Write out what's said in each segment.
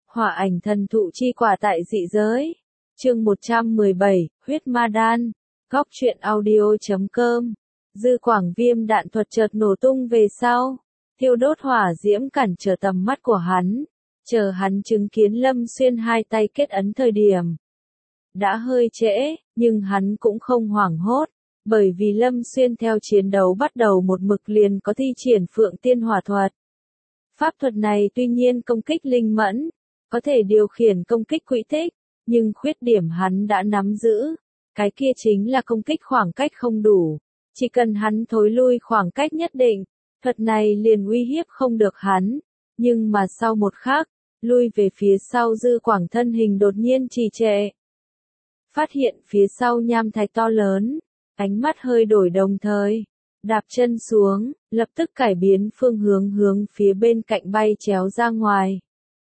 Hỏa ảnh thần thụ chi quả tại dị giới. Chương 117, huyết ma đan. Góc truyện audio.com. Dư quảng viêm đạn thuật chợt nổ tung về sau, thiêu đốt hỏa diễm cản trở tầm mắt của hắn, chờ hắn chứng kiến Lâm Xuyên hai tay kết ấn thời điểm. Đã hơi trễ, nhưng hắn cũng không hoảng hốt, bởi vì Lâm Xuyên theo chiến đấu bắt đầu một mực liền có thi triển Phượng Tiên Hỏa thuật. Pháp thuật này tuy nhiên công kích linh mẫn, có thể điều khiển công kích quỹ tích, nhưng khuyết điểm hắn đã nắm giữ, cái kia chính là công kích khoảng cách không đủ. Chỉ cần hắn thối lui khoảng cách nhất định, thuật này liền uy hiếp không được hắn, nhưng mà sau một khắc, lui về phía sau Dư Quảng thân hình đột nhiên trì trệ. Phát hiện phía sau nham thạch to lớn, ánh mắt hơi đổi đồng thời, đạp chân xuống, lập tức cải biến phương hướng phía bên cạnh bay chéo ra ngoài.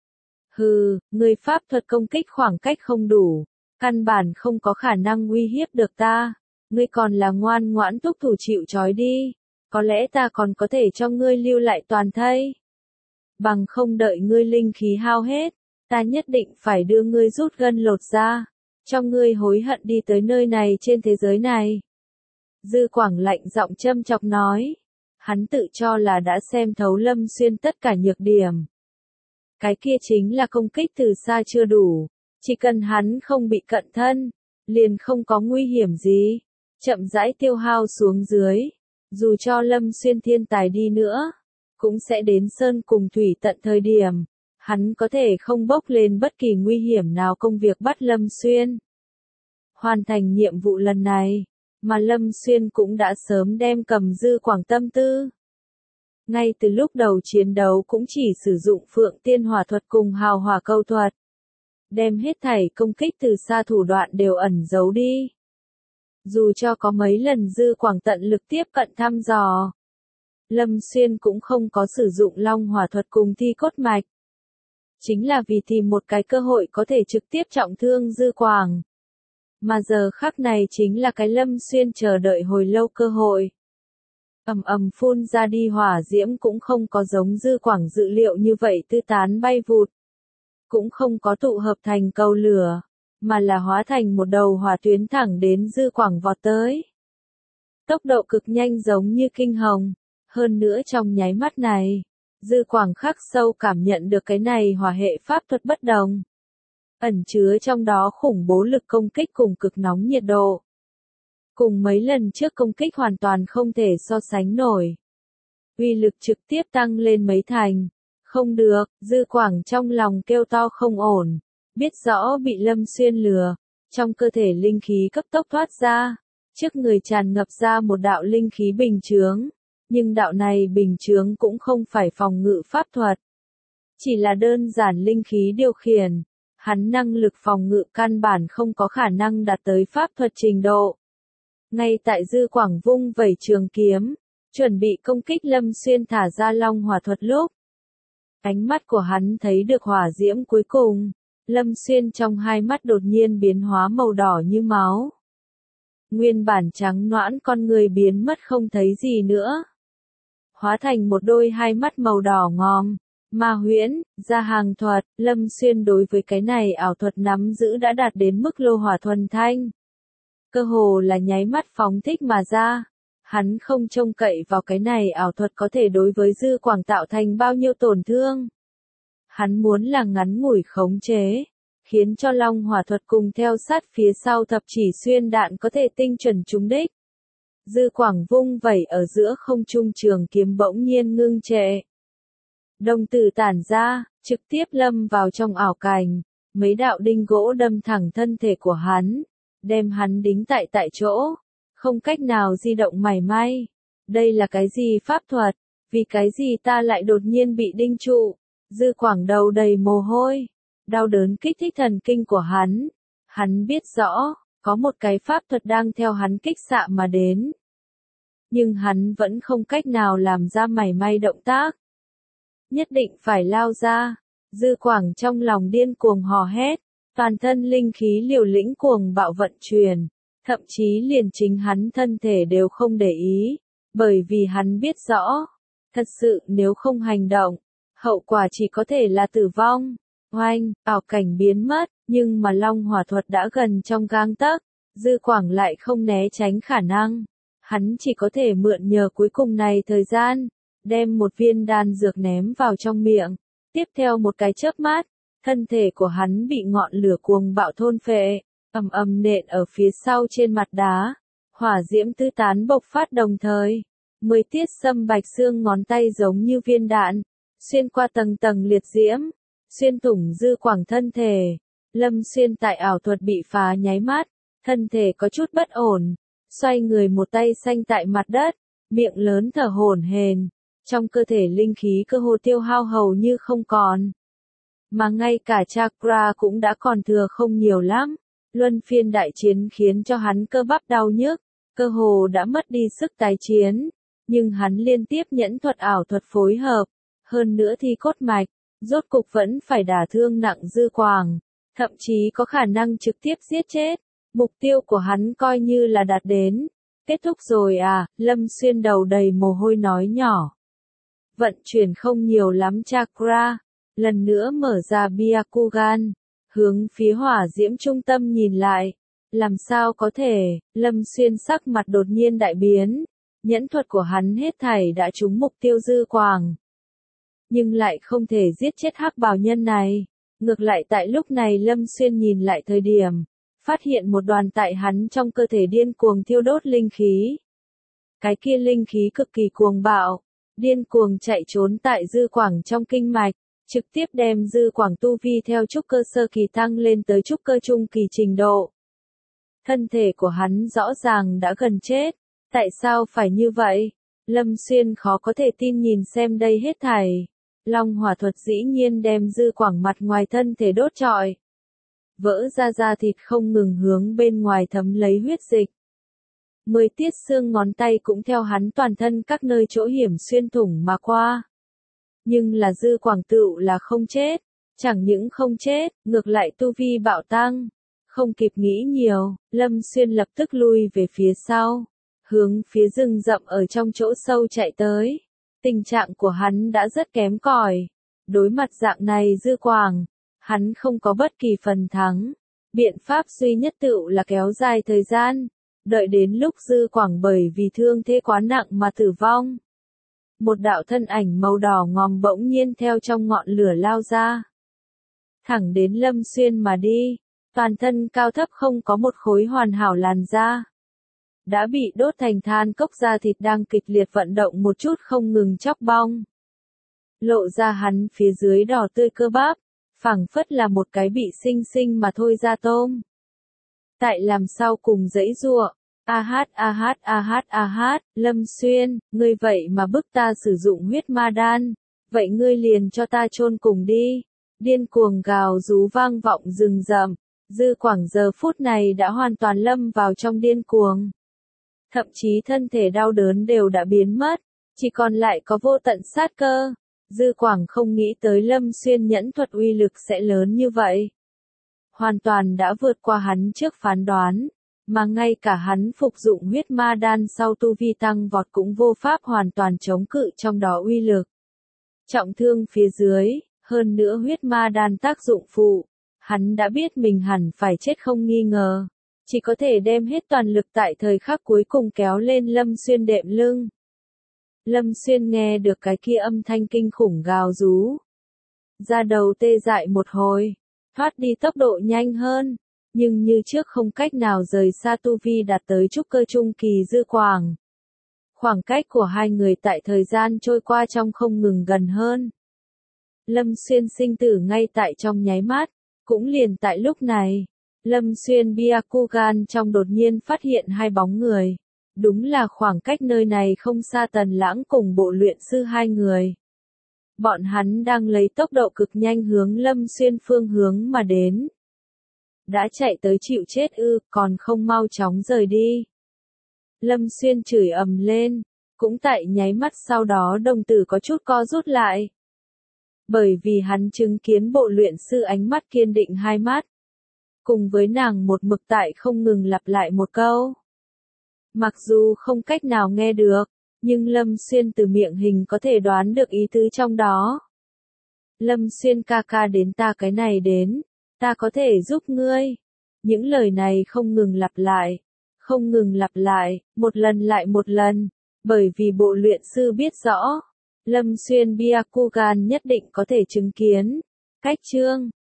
Hừ, người pháp thuật công kích khoảng cách không đủ, căn bản không có khả năng uy hiếp được ta. Ngươi còn là ngoan ngoãn túc thủ chịu trói đi, có lẽ ta còn có thể cho ngươi lưu lại toàn thây. Bằng không đợi ngươi linh khí hao hết, ta nhất định phải đưa ngươi rút gân lột ra, cho ngươi hối hận đi tới nơi này trên thế giới này. Dư Quảng lạnh giọng châm chọc nói, hắn tự cho là đã xem thấu Lâm Xuyên tất cả nhược điểm. Cái kia chính là công kích từ xa chưa đủ, chỉ cần hắn không bị cận thân, liền không có nguy hiểm gì. Chậm rãi tiêu hao xuống dưới, dù cho Lâm Xuyên thiên tài đi nữa, cũng sẽ đến sơn cùng thủy tận thời điểm, hắn có thể không bốc lên bất kỳ nguy hiểm nào công việc bắt Lâm Xuyên. Hoàn thành nhiệm vụ lần này, mà Lâm Xuyên cũng đã sớm đem cầm Dư Quảng tâm tư. Ngay từ lúc đầu chiến đấu cũng chỉ sử dụng Phượng Tiên Hỏa thuật cùng Hào Hỏa Câu thuật, đem hết thảy công kích từ xa thủ đoạn đều ẩn giấu đi. Dù cho có mấy lần Dư Quảng tận lực tiếp cận thăm dò, Lâm Xuyên cũng không có sử dụng Long Hỏa thuật cùng Thi Cốt Mạch. Chính là vì tìm một cái cơ hội có thể trực tiếp trọng thương Dư Quảng. Mà giờ khắc này chính là cái Lâm Xuyên chờ đợi hồi lâu cơ hội. Ầm ầm phun ra đi hỏa diễm cũng không có giống Dư Quảng dự liệu như vậy tư tán bay vụt. Cũng không có tụ hợp thành cầu lửa, mà là hóa thành một đầu hỏa tuyến thẳng đến Dư Quảng vọt tới. Tốc độ cực nhanh giống như kinh hồng, hơn nữa trong nháy mắt này, Dư Quảng khắc sâu cảm nhận được cái này hỏa hệ pháp thuật bất đồng. Ẩn chứa trong đó khủng bố lực công kích cùng cực nóng nhiệt độ. Cùng mấy lần trước công kích hoàn toàn không thể so sánh nổi. Uy lực trực tiếp tăng lên mấy thành. Không được, Dư Quảng trong lòng kêu to không ổn. Biết rõ bị Lâm Xuyên lừa, trong cơ thể linh khí cấp tốc thoát ra, trước người tràn ngập ra một đạo linh khí bình chướng, nhưng đạo này bình chướng cũng không phải phòng ngự pháp thuật, chỉ là đơn giản linh khí điều khiển, hắn năng lực phòng ngự căn bản không có khả năng đạt tới pháp thuật trình độ. Ngay tại Dư Quảng vung vẩy trường kiếm, chuẩn bị công kích Lâm Xuyên thả ra Long Hỏa thuật lúc, ánh mắt của hắn thấy được hỏa diễm cuối cùng. Lâm Xuyên trong hai mắt đột nhiên biến hóa màu đỏ như máu. Nguyên bản trắng nõn con người biến mất không thấy gì nữa. Hóa thành một đôi hai mắt màu đỏ ngòm, ma huyễn, ra hàng thuật. Lâm Xuyên đối với cái này ảo thuật nắm giữ đã đạt đến mức lô hỏa thuần thanh. Cơ hồ là nháy mắt phóng thích mà ra. Hắn không trông cậy vào cái này ảo thuật có thể đối với Dư Quảng tạo thành bao nhiêu tổn thương. Hắn muốn là ngắn ngủi khống chế, khiến cho Long Hỏa thuật cùng theo sát phía sau thập chỉ xuyên đạn có thể tinh chuẩn trúng đích. Dư Quảng vung vẩy ở giữa không trung trường kiếm bỗng nhiên ngưng trệ. Đồng tử tản ra, trực tiếp lâm vào trong ảo cảnh, mấy đạo đinh gỗ đâm thẳng thân thể của hắn, đem hắn đính tại chỗ, không cách nào di động mảy may. Đây là cái gì pháp thuật? Vì cái gì ta lại đột nhiên bị đinh trụ? Dư Quảng đầu đầy mồ hôi, đau đớn kích thích thần kinh của hắn. Hắn biết rõ, có một cái pháp thuật đang theo hắn kích xạ mà đến. Nhưng hắn vẫn không cách nào làm ra mảy may động tác. Nhất định phải lao ra. Dư Quảng trong lòng điên cuồng hò hét, toàn thân linh khí liều lĩnh cuồng bạo vận chuyển, thậm chí liền chính hắn thân thể đều không để ý, bởi vì hắn biết rõ, thật sự nếu không hành động, hậu quả chỉ có thể là tử vong. Oanh, ảo cảnh biến mất, nhưng mà long hỏa thuật đã gần trong gang tấc, Dư Quảng lại không né tránh khả năng. Hắn chỉ có thể mượn nhờ cuối cùng này thời gian, đem một viên đan dược ném vào trong miệng. Tiếp theo một cái chớp mắt, thân thể của hắn bị ngọn lửa cuồng bạo thôn phệ, ầm ầm nện ở phía sau trên mặt đá. Hỏa diễm tứ tán bộc phát đồng thời. 10 tiết sâm bạch xương ngón tay giống như viên đạn, xuyên qua tầng tầng liệt diễm, xuyên thủng Dư Quảng thân thể. Lâm Xuyên tại ảo thuật bị phá nháy mắt, thân thể có chút bất ổn, xoay người một tay xanh tại mặt đất, miệng lớn thở hổn hển, trong cơ thể linh khí cơ hồ tiêu hao hầu như không còn. Mà ngay cả chakra cũng đã còn thừa không nhiều lắm. Luân phiên đại chiến khiến cho hắn cơ bắp đau nhức, cơ hồ đã mất đi sức tái chiến, nhưng hắn liên tiếp nhẫn thuật ảo thuật phối hợp, hơn nữa thì cốt mạch, rốt cục vẫn phải đả thương nặng Dư Quảng, thậm chí có khả năng trực tiếp giết chết. Mục tiêu của hắn coi như là đạt đến. Kết thúc rồi à, Lâm Xuyên đầu đầy mồ hôi nói nhỏ. Vận chuyển không nhiều lắm chakra, lần nữa mở ra Byakugan, hướng phía hỏa diễm trung tâm nhìn lại. Làm sao có thể, Lâm Xuyên sắc mặt đột nhiên đại biến, nhẫn thuật của hắn hết thảy đã trúng mục tiêu Dư Quảng. Nhưng lại không thể giết chết hắc bào nhân này. Ngược lại tại lúc này Lâm Xuyên nhìn lại thời điểm, phát hiện một đoàn tại hắn trong cơ thể điên cuồng thiêu đốt linh khí. Cái kia linh khí cực kỳ cuồng bạo, điên cuồng chạy trốn tại Dư Quảng trong kinh mạch, trực tiếp đem Dư Quảng tu vi theo trúc cơ sơ kỳ tăng lên tới trúc cơ trung kỳ trình độ. Thân thể của hắn rõ ràng đã gần chết, tại sao phải như vậy? Lâm Xuyên khó có thể tin nhìn xem đây hết thảy. Long hỏa thuật dĩ nhiên đem Dư Quảng mặt ngoài thân thể đốt trọi. Vỡ ra da thịt không ngừng hướng bên ngoài thấm lấy huyết dịch. 10 tiết xương ngón tay cũng theo hắn toàn thân các nơi chỗ hiểm xuyên thủng mà qua. Nhưng là Dư Quảng tựu là không chết, chẳng những không chết, ngược lại tu vi bạo tăng. Không kịp nghĩ nhiều, Lâm Xuyên lập tức lui về phía sau, hướng phía rừng rậm ở trong chỗ sâu chạy tới. Tình trạng của hắn đã rất kém cỏi. Đối mặt dạng này Dư Quảng, hắn không có bất kỳ phần thắng. Biện pháp duy nhất tựu là kéo dài thời gian, đợi đến lúc Dư Quảng bởi vì thương thế quá nặng mà tử vong. Một đạo thân ảnh màu đỏ ngòm bỗng nhiên theo trong ngọn lửa lao ra. Thẳng đến Lâm Xuyên mà đi, toàn thân cao thấp không có một khối hoàn hảo làn da. Đã bị đốt thành than cốc, da thịt đang kịch liệt vận động một chút không ngừng chóc bong. Lộ ra hắn phía dưới đỏ tươi cơ bắp, phảng phất là một cái bị sinh sinh mà thôi ra tôm. Tại làm sao cùng dãy giụa, Lâm Xuyên, ngươi vậy mà bức ta sử dụng huyết ma đan, vậy ngươi liền cho ta chôn cùng đi. Điên cuồng gào rú vang vọng rừng rậm, Dư Quảng giờ phút này đã hoàn toàn lâm vào trong điên cuồng. Thậm chí thân thể đau đớn đều đã biến mất, chỉ còn lại có vô tận sát cơ. Dư Quảng không nghĩ tới Lâm Xuyên nhẫn thuật uy lực sẽ lớn như vậy. Hoàn toàn đã vượt qua hắn trước phán đoán, mà ngay cả hắn phục dụng huyết ma đan sau tu vi tăng vọt cũng vô pháp hoàn toàn chống cự trong đó uy lực. Trọng thương phía dưới, hơn nữa huyết ma đan tác dụng phụ, hắn đã biết mình hẳn phải chết không nghi ngờ, chỉ có thể đem hết toàn lực tại thời khắc cuối cùng kéo lên Lâm Xuyên đệm lưng. Lâm Xuyên nghe được cái kia âm thanh kinh khủng gào rú, da đầu tê dại một hồi, thoát đi tốc độ nhanh hơn, nhưng như trước không cách nào rời xa tu vi đạt tới trúc cơ trung kỳ Dư Quảng. Khoảng cách của hai người tại thời gian trôi qua trong không ngừng gần hơn. Lâm Xuyên sinh tử ngay tại trong nháy mắt, cũng liền tại lúc này, Lâm Xuyên Byakugan trong đột nhiên phát hiện hai bóng người. Đúng là khoảng cách nơi này không xa Tần Lãng cùng bộ luyện sư hai người. Bọn hắn đang lấy tốc độ cực nhanh hướng Lâm Xuyên phương hướng mà đến. Đã chạy tới chịu chết ư, còn không mau chóng rời đi. Lâm Xuyên chửi ầm lên, cũng tại nháy mắt sau đó đồng tử có chút co rút lại. Bởi vì hắn chứng kiến bộ luyện sư ánh mắt kiên định hai mắt. Cùng với nàng một mực tại không ngừng lặp lại một câu. Mặc dù không cách nào nghe được, nhưng Lâm Xuyên từ miệng hình có thể đoán được ý tứ trong đó. Lâm Xuyên ca ca đến ta cái này đến, ta có thể giúp ngươi. Những lời này không ngừng lặp lại, một lần lại một lần, bởi vì bộ luyện sư biết rõ, Lâm Xuyên Byakugan nhất định có thể chứng kiến. Cách chương